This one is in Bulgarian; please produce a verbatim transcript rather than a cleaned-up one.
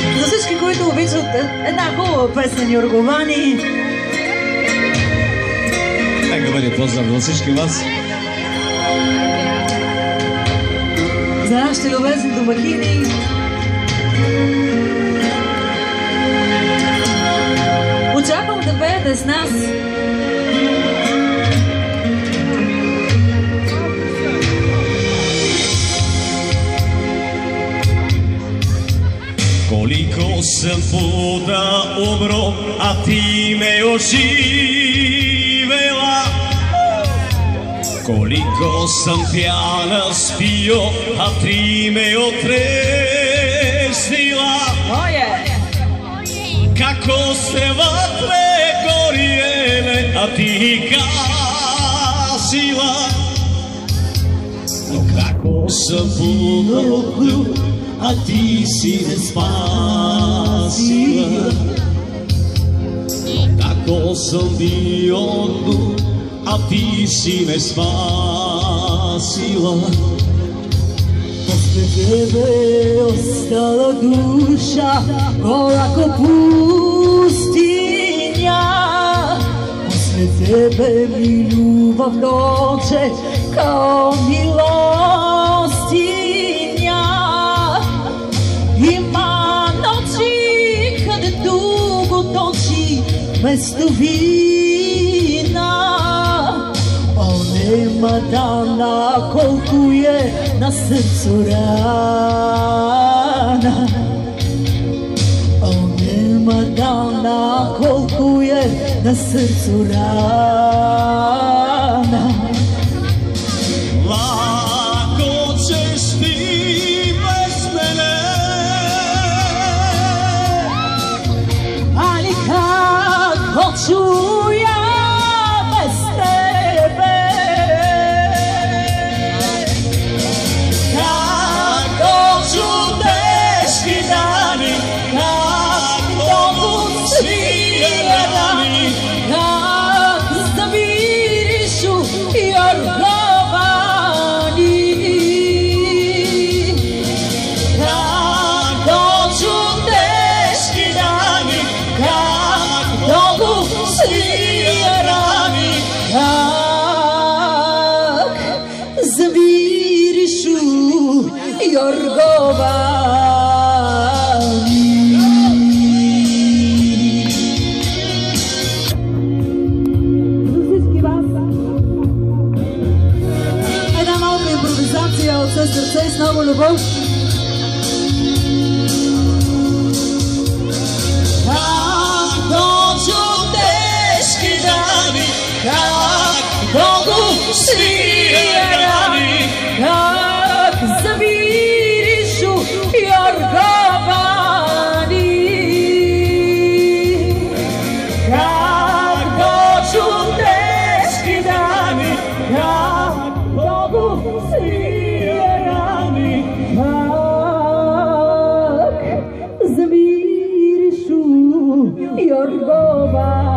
За всички, които обичат една хубава песен Йорговани. Нека бъде поздрав за всички вас. За нашите любезни домакини. Очаквам да пеете с нас. Koliko sam puta umro, a ti me oživela. Koliko sam pjana spio, a ti me otresnila. Kako se vatre gorijele, a ti gasila. Kako sam puno pio, a ti si me spasila. Tako sam bio tu, a ti si me spasila. Posle tebe ostala duša gola ko pustinja. Posle tebe mi ljubav dođe kao milostinja. Ima noći kad dugo toči mesto vina, al nema dana koliko je na srcu rana. Al nema dana koliko je na srcu rana. Lako ćeš ti bez mene, ali kako ću ja bez tebe? kako ću teški dani, kako mogu svi rani, Kak zamirišu Jorgovani. kako ću teški dani, kako mogu svi rani. Kak zamirišu Jorgovani. За всички вас една малка импровизация от все сърце и с много любов. Kako ću teški dani, kako mogu svi rani. Kak zamirišu Jorgovani. Kako ću teški dani, kako mogu svi rani. Kak zamirišu Jorgovani.